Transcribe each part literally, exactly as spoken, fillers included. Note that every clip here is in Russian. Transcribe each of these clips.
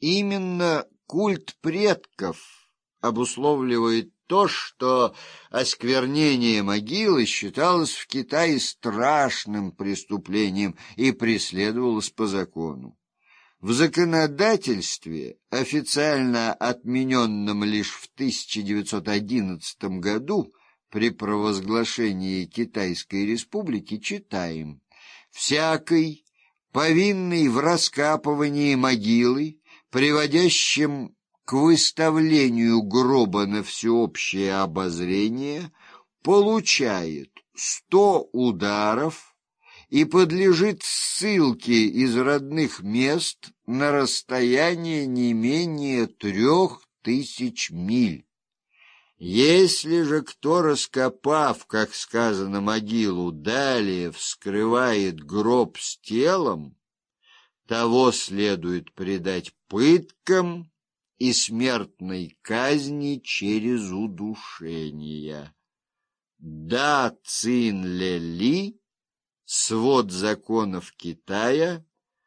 именно культ предков обусловливает то, что осквернение могилы считалось в Китае страшным преступлением и преследовалось по закону. В законодательстве, официально отмененном лишь в тысяча девятьсот одиннадцатом году при провозглашении Китайской Республики, читаем: «Всякий, повинный в раскапывании могилы, приводящим к выставлению гроба на всеобщее обозрение, получает сто ударов и подлежит ссылке из родных мест на расстояние не менее трех тысяч миль. Если же кто, раскопав, как сказано, могилу, далее вскрывает гроб с телом, того следует предать пыткам и смертной казни через удушение». Да Цин Ле Ли, «Свод законов Китая»,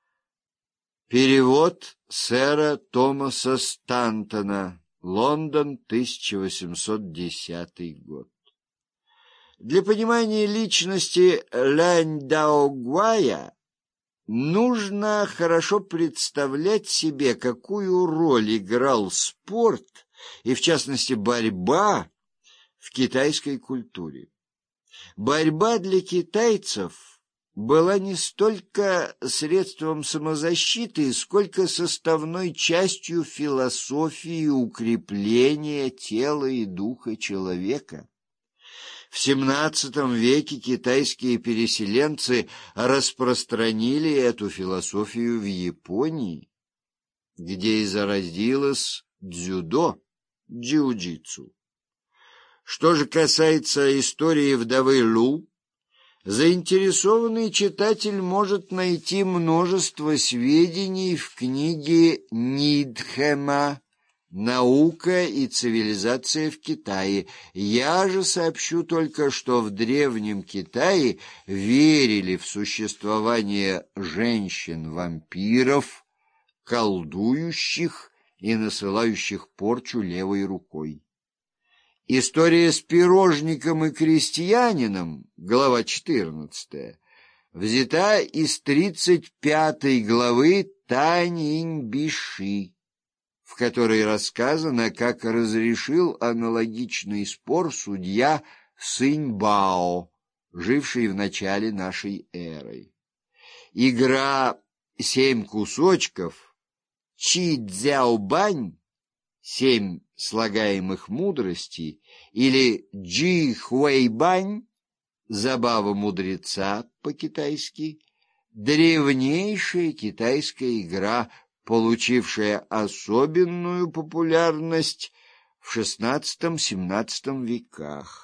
перевод сэра Томаса Стантона, Лондон, тысяча восемьсот десятый год. Для понимания личности Лянь Даогуая нужно хорошо представлять себе, какую роль играл спорт, и в частности борьба, в китайской культуре. Борьба для китайцев была не столько средством самозащиты, сколько составной частью философии укрепления тела и духа человека. В семнадцатом веке китайские переселенцы распространили эту философию в Японии, где и зародилось дзюдо, джиу-джитсу. Что же касается истории вдовы Лу, заинтересованный читатель может найти множество сведений в книге Нидхэма «Наука и цивилизация в Китае». Я же сообщу только, что в Древнем Китае верили в существование женщин-вампиров, колдующих и насылающих порчу левой рукой. История с пирожником и крестьянином, глава четырнадцатая, взята из тридцать пятой главы Таньинь-Биши, в которой рассказано, как разрешил аналогичный спор судья Сыньбао, живший в начале нашей эры. Игра «Семь кусочков» Чи-Цзяо-Бань, «Семь слагаемых мудростей», или Джи-Хуэй-Бань, «Забава мудреца» по-китайски, древнейшая китайская игра, получившая особенную популярность в шестнадцатом-семнадцатом веках.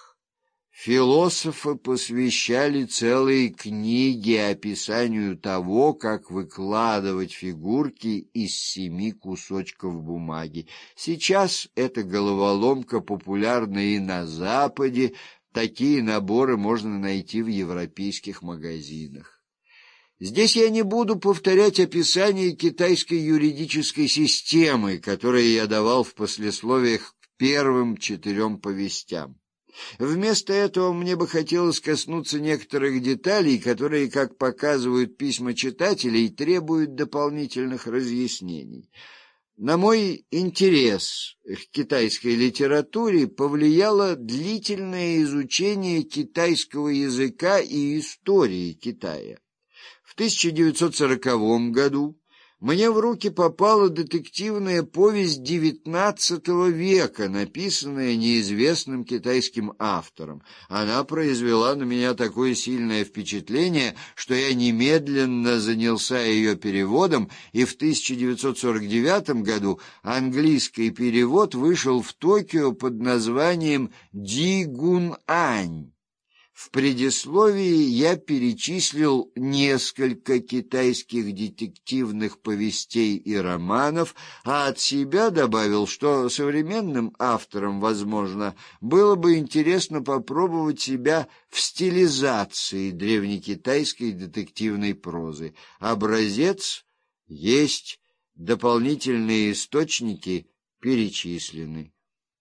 Философы посвящали целые книги описанию того, как выкладывать фигурки из семи кусочков бумаги. Сейчас эта головоломка популярна и на Западе, такие наборы можно найти в европейских магазинах. Здесь я не буду повторять описание китайской юридической системы, которое я давал в послесловиях к первым четырем повестям. Вместо этого мне бы хотелось коснуться некоторых деталей, которые, как показывают письма читателей, требуют дополнительных разъяснений. На мой интерес к китайской литературе повлияло длительное изучение китайского языка и истории Китая. В тысяча девятьсот сороковом году мне в руки попала детективная повесть девятнадцатого века, написанная неизвестным китайским автором. Она произвела на меня такое сильное впечатление, что я немедленно занялся ее переводом, и в тысяча девятьсот сорок девятом году английский перевод вышел в Токио под названием «Ди Гун Ань». В предисловии я перечислил несколько китайских детективных повестей и романов, а от себя добавил, что современным авторам, возможно, было бы интересно попробовать себя в стилизации древнекитайской детективной прозы. Образец есть Дополнительные источники перечислены.